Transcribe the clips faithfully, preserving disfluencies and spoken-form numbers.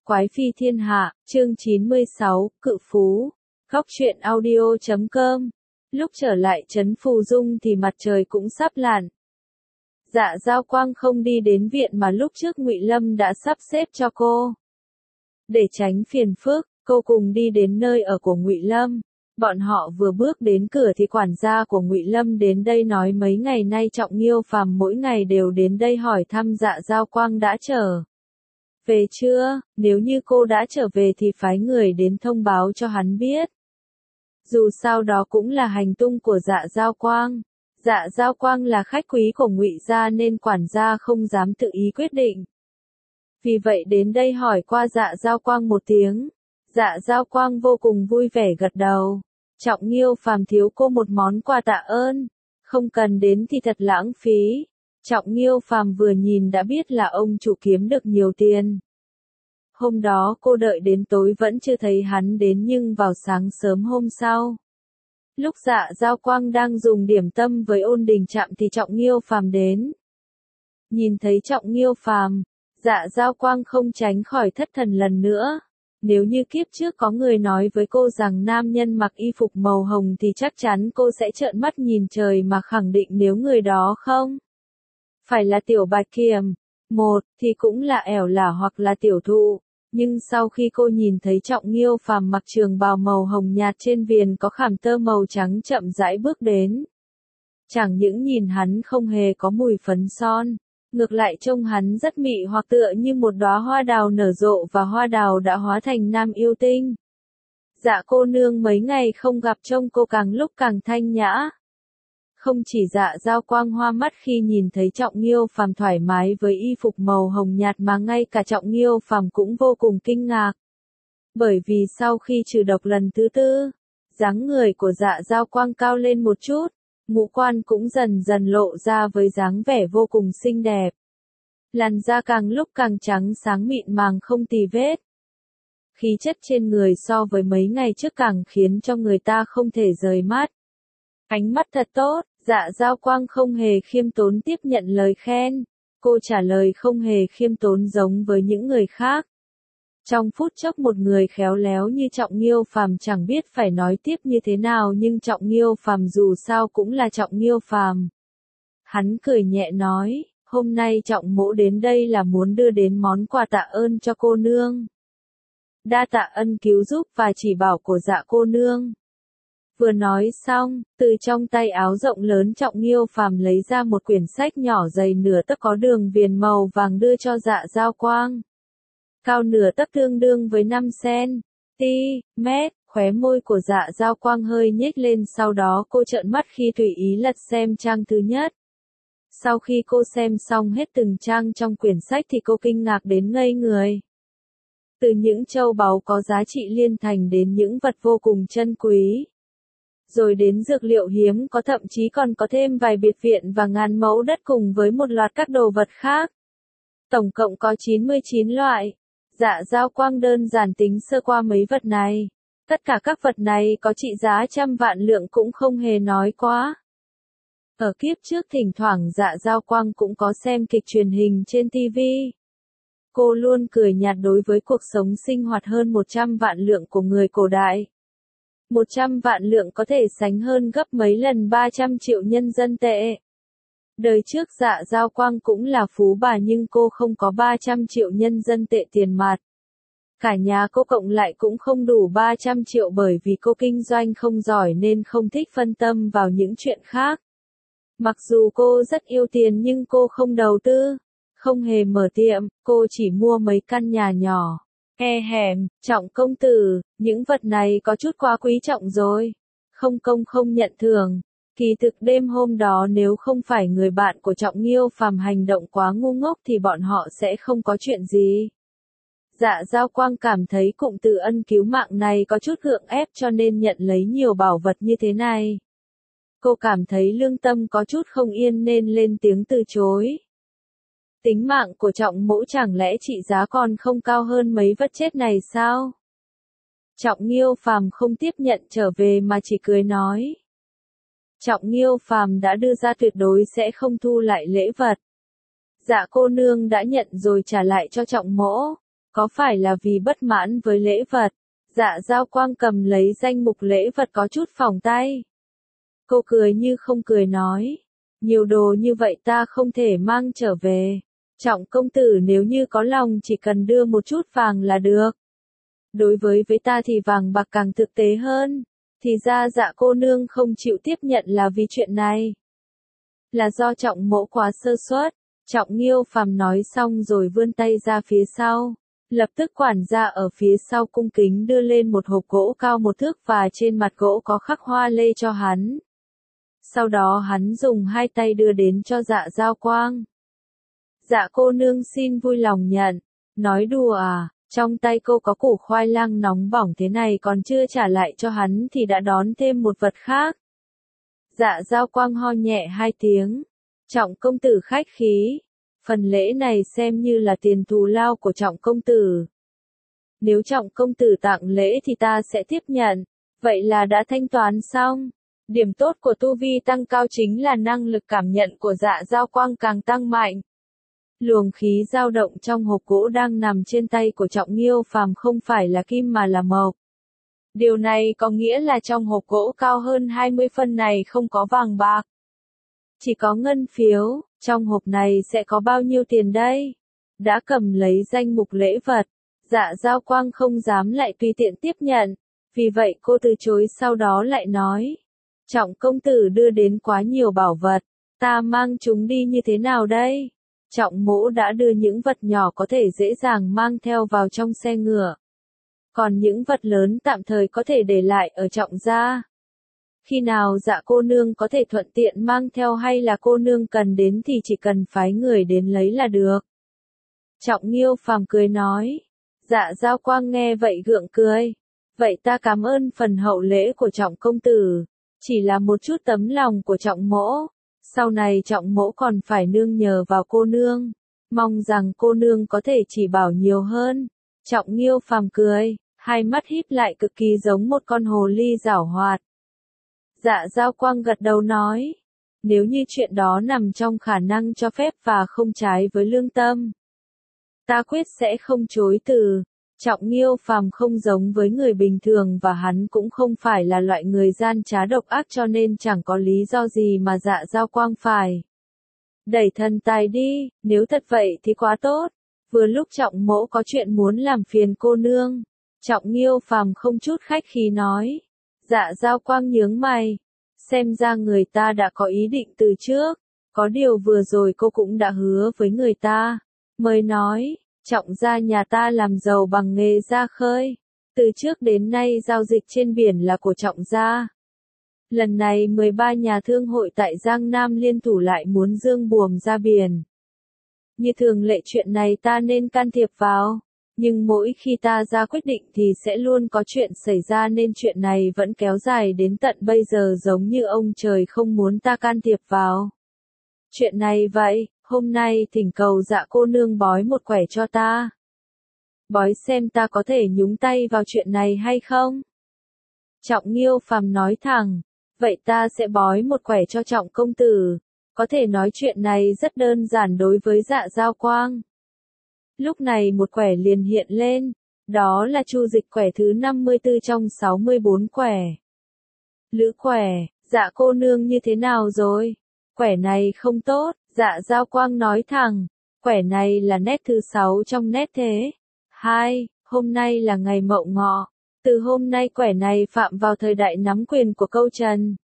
Quái phi thiên hạ, chương chín mươi sáu, Cự phú. Góc truyện audio chấm com. Lúc trở lại trấn Phù Dung thì mặt trời cũng sắp lặn. Dạ Giao Quang không đi đến viện mà lúc trước Ngụy Lâm đã sắp xếp cho cô. Để tránh phiền phức, cô cùng đi đến nơi ở của Ngụy Lâm. Bọn họ vừa bước đến cửa thì quản gia của Ngụy Lâm đến đây nói mấy ngày nay Trọng Nghiêu Phàm mỗi ngày đều đến đây hỏi thăm Dạ Giao Quang đã trở về chưa, nếu như cô đã trở về thì phái người đến thông báo cho hắn biết. Dù sao đó cũng là hành tung của Dạ Giao Quang. Dạ Giao Quang là khách quý của Ngụy gia nên quản gia không dám tự ý quyết định. Vì vậy đến đây hỏi qua Dạ Giao Quang một tiếng. Dạ Giao Quang vô cùng vui vẻ gật đầu. Trọng Nghiêu Phàm thiếu cô một món quà tạ ơn. Không cần đến thì thật lãng phí. Trọng Nghiêu Phàm vừa nhìn đã biết là ông chủ kiếm được nhiều tiền. Hôm đó cô đợi đến tối vẫn chưa thấy hắn đến nhưng vào sáng sớm hôm sau. Lúc Dạ Giao Quang đang dùng điểm tâm với Ôn Đình Trạm thì Trọng Nghiêu Phàm đến. Nhìn thấy Trọng Nghiêu Phàm, Dạ Giao Quang không tránh khỏi thất thần lần nữa. Nếu như kiếp trước có người nói với cô rằng nam nhân mặc y phục màu hồng thì chắc chắn cô sẽ trợn mắt nhìn trời mà khẳng định nếu người đó không phải là Tiểu Bạch Kiểm, một thì cũng là ẻo lả hoặc là tiểu thụ. Nhưng sau khi cô nhìn thấy Trọng Nghiêu Phàm mặc trường bào màu hồng nhạt trên viền có khảm tơ màu trắng chậm rãi bước đến. Chẳng những nhìn hắn không hề có mùi phấn son, ngược lại trông hắn rất mị hoặc tựa như một đóa hoa đào nở rộ và hoa đào đã hóa thành nam yêu tinh. Dạ cô nương mấy ngày không gặp trông cô càng lúc càng thanh nhã. Không chỉ Dạ Giao Quang hoa mắt khi nhìn thấy Trọng Nghiêu Phàm thoải mái với y phục màu hồng nhạt mà ngay cả Trọng Nghiêu Phàm cũng vô cùng kinh ngạc. Bởi vì sau khi trừ độc lần thứ tư, dáng người của Dạ Giao Quang cao lên một chút, ngũ quan cũng dần dần lộ ra với dáng vẻ vô cùng xinh đẹp. Làn da càng lúc càng trắng sáng mịn màng không tì vết. Khí chất trên người so với mấy ngày trước càng khiến cho người ta không thể rời mắt. Ánh mắt thật tốt. Dạ Giao Quang không hề khiêm tốn tiếp nhận lời khen. Cô trả lời không hề khiêm tốn giống với những người khác. Trong phút chốc một người khéo léo như Trọng Nghiêu Phàm chẳng biết phải nói tiếp như thế nào nhưng Trọng Nghiêu Phàm dù sao cũng là Trọng Nghiêu Phàm. Hắn cười nhẹ nói, hôm nay Trọng mỗ đến đây là muốn đưa đến món quà tạ ơn cho cô nương. Đa tạ ân cứu giúp và chỉ bảo của Dạ cô nương. Vừa nói xong, từ trong tay áo rộng lớn Trọng Nghiêu Phàm lấy ra một quyển sách nhỏ dày nửa tấc có đường viền màu vàng đưa cho Dạ Giao Quang. Cao nửa tấc tương đương với năm xăng-ti-mét, khóe môi của Dạ Giao Quang hơi nhếch lên sau đó cô trợn mắt khi tùy ý lật xem trang thứ nhất. Sau khi cô xem xong hết từng trang trong quyển sách thì cô kinh ngạc đến ngây người. Từ những châu báu có giá trị liên thành đến những vật vô cùng chân quý. Rồi đến dược liệu hiếm có thậm chí còn có thêm vài biệt viện và ngàn mẫu đất cùng với một loạt các đồ vật khác. Tổng cộng có chín mươi chín loại. Dạ Giao Quang đơn giản tính sơ qua mấy vật này. Tất cả các vật này có trị giá trăm vạn lượng cũng không hề nói quá. Ở kiếp trước thỉnh thoảng Dạ Giao Quang cũng có xem kịch truyền hình trên ti vi. Cô luôn cười nhạt đối với cuộc sống sinh hoạt hơn một trăm vạn lượng của người cổ đại. một trăm vạn lượng có thể sánh hơn gấp mấy lần ba trăm triệu nhân dân tệ. Đời trước Dạ Giao Quang cũng là phú bà nhưng cô không có ba trăm triệu nhân dân tệ tiền mặt. Cả nhà cô cộng lại cũng không đủ ba trăm triệu bởi vì cô kinh doanh không giỏi nên không thích phân tâm vào những chuyện khác. Mặc dù cô rất yêu tiền nhưng cô không đầu tư, không hề mở tiệm, cô chỉ mua mấy căn nhà nhỏ. E hèm, Trọng công tử, những vật này có chút quá quý trọng rồi. Không công không nhận thưởng. Kỳ thực đêm hôm đó nếu không phải người bạn của Trọng Nghiêu Phàm hành động quá ngu ngốc thì bọn họ sẽ không có chuyện gì. Dạ Giao Quang cảm thấy cụm từ ân cứu mạng này có chút gượng ép cho nên nhận lấy nhiều bảo vật như thế này. Cô cảm thấy lương tâm có chút không yên nên lên tiếng từ chối. Tính mạng của Trọng mỗ chẳng lẽ trị giá còn không cao hơn mấy vật chết này sao? Trọng Nghiêu Phàm không tiếp nhận trở về mà chỉ cười nói. Trọng Nghiêu Phàm đã đưa ra tuyệt đối sẽ không thu lại lễ vật. Dạ cô nương đã nhận rồi trả lại cho Trọng mỗ. Có phải là vì bất mãn với lễ vật? Dạ Giao Quang cầm lấy danh mục lễ vật có chút phỏng tay. Cô cười như không cười nói. Nhiều đồ như vậy ta không thể mang trở về. Trọng công tử nếu như có lòng chỉ cần đưa một chút vàng là được. Đối với với ta thì vàng bạc càng thực tế hơn. Thì ra Dạ cô nương không chịu tiếp nhận là vì chuyện này. Là do Trọng mỗ quá sơ suất. Trọng Nghiêu Phàm nói xong rồi vươn tay ra phía sau. Lập tức quản gia ở phía sau cung kính đưa lên một hộp gỗ cao một thước và trên mặt gỗ có khắc hoa lê cho hắn. Sau đó hắn dùng hai tay đưa đến cho Dạ Giao Quang. Dạ cô nương xin vui lòng nhận. Nói đùa à, trong tay cô có củ khoai lang nóng bỏng thế này còn chưa trả lại cho hắn thì đã đón thêm một vật khác. Dạ Giao Quang ho nhẹ hai tiếng. Trọng công tử khách khí. Phần lễ này xem như là tiền thù lao của Trọng công tử. Nếu Trọng công tử tặng lễ thì ta sẽ tiếp nhận. Vậy là đã thanh toán xong. Điểm tốt của tu vi tăng cao chính là năng lực cảm nhận của Dạ Giao Quang càng tăng mạnh. Luồng khí dao động trong hộp gỗ đang nằm trên tay của Trọng Nghiêu Phàm không phải là kim mà là mộc. Điều này có nghĩa là trong hộp gỗ cao hơn hai mươi phân này không có vàng bạc. Chỉ có ngân phiếu, trong hộp này sẽ có bao nhiêu tiền đây? Đã cầm lấy danh mục lễ vật, Dạ Giao Quang không dám lại tùy tiện tiếp nhận, vì vậy cô từ chối sau đó lại nói. Trọng công tử đưa đến quá nhiều bảo vật, ta mang chúng đi như thế nào đây? Trọng mỗ đã đưa những vật nhỏ có thể dễ dàng mang theo vào trong xe ngựa. Còn những vật lớn tạm thời có thể để lại ở Trọng gia. Khi nào Dạ cô nương có thể thuận tiện mang theo hay là cô nương cần đến thì chỉ cần phái người đến lấy là được. Trọng Nghiêu Phàm cười nói. Dạ Giao Quang nghe vậy gượng cười. Vậy ta cảm ơn phần hậu lễ của Trọng công tử. Chỉ là một chút tấm lòng của Trọng mỗ. Sau này Trọng mỗ còn phải nương nhờ vào cô nương. Mong rằng cô nương có thể chỉ bảo nhiều hơn. Trọng Nghiêu Phàm cười, hai mắt híp lại cực kỳ giống một con hồ ly giảo hoạt. Dạ Giao Quang gật đầu nói. Nếu như chuyện đó nằm trong khả năng cho phép và không trái với lương tâm. Ta quyết sẽ không chối từ. Trọng Nghiêu Phàm không giống với người bình thường và hắn cũng không phải là loại người gian trá độc ác cho nên chẳng có lý do gì mà Dạ Giao Quang phải. Đẩy thần tài đi, nếu thật vậy thì quá tốt. Vừa lúc Trọng mỗ có chuyện muốn làm phiền cô nương. Trọng Nghiêu Phàm không chút khách khí nói. Dạ Giao Quang nhướng mày. Xem ra người ta đã có ý định từ trước. Có điều vừa rồi cô cũng đã hứa với người ta. Mới nói, Trọng gia nhà ta làm giàu bằng nghề ra khơi. Từ trước đến nay giao dịch trên biển là của Trọng gia. Lần này mười ba nhà thương hội tại Giang Nam liên thủ lại muốn dương buồm ra biển. Như thường lệ chuyện này ta nên can thiệp vào. Nhưng mỗi khi ta ra quyết định thì sẽ luôn có chuyện xảy ra nên chuyện này vẫn kéo dài đến tận bây giờ giống như ông trời không muốn ta can thiệp vào. Chuyện này vậy, hôm nay thỉnh cầu Dạ cô nương bói một quẻ cho ta. Bói xem ta có thể nhúng tay vào chuyện này hay không? Trọng Nghiêu Phàm nói thẳng, vậy ta sẽ bói một quẻ cho Trọng công tử. Có thể nói chuyện này rất đơn giản đối với Dạ Giao Quang. Lúc này một quẻ liền hiện lên, đó là chu dịch quẻ thứ năm mươi tư trong sáu mươi bốn quẻ. Lữ quẻ, Dạ cô nương như thế nào rồi? Quẻ này không tốt, Dạ Giao Quang nói thẳng, quẻ này là nét thứ sáu trong nét thế. Hai, hôm nay là ngày Mậu Ngọ, từ hôm nay quẻ này phạm vào thời đại nắm quyền của Câu Trần.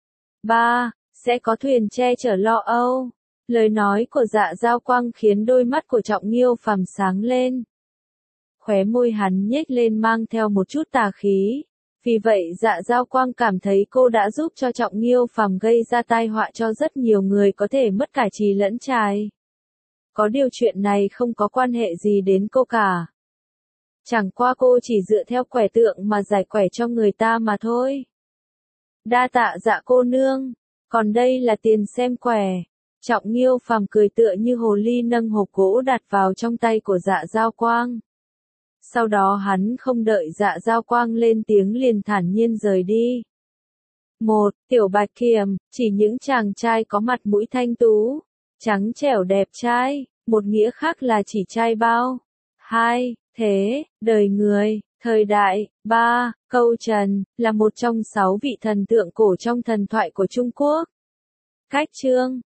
Ba, sẽ có thuyền che chở lo âu. Lời nói của Dạ Giao Quang khiến đôi mắt của Trọng Nghiêu Phàm sáng lên. Khóe môi hắn nhếch lên mang theo một chút tà khí. Vì vậy Dạ Giao Quang cảm thấy cô đã giúp cho Trọng Nghiêu Phàm gây ra tai họa cho rất nhiều người có thể mất cả trì lẫn trài. Có điều chuyện này không có quan hệ gì đến cô cả. Chẳng qua cô chỉ dựa theo quẻ tượng mà giải quẻ cho người ta mà thôi. Đa tạ Dạ cô nương, còn đây là tiền xem quẻ. Trọng Nghiêu Phàm cười tựa như hồ ly nâng hộp gỗ đặt vào trong tay của Dạ Giao Quang. Sau đó hắn không đợi Dạ Giao Quang lên tiếng liền thản nhiên rời đi. Một, Tiểu Bạch Kiểm, chỉ những chàng trai có mặt mũi thanh tú, trắng trẻo đẹp trai, một nghĩa khác là chỉ trai bao. Hai, Thế, đời người, thời đại. ba. Câu trần, là một trong sáu vị thần tượng cổ trong thần thoại của Trung Quốc. Cách chương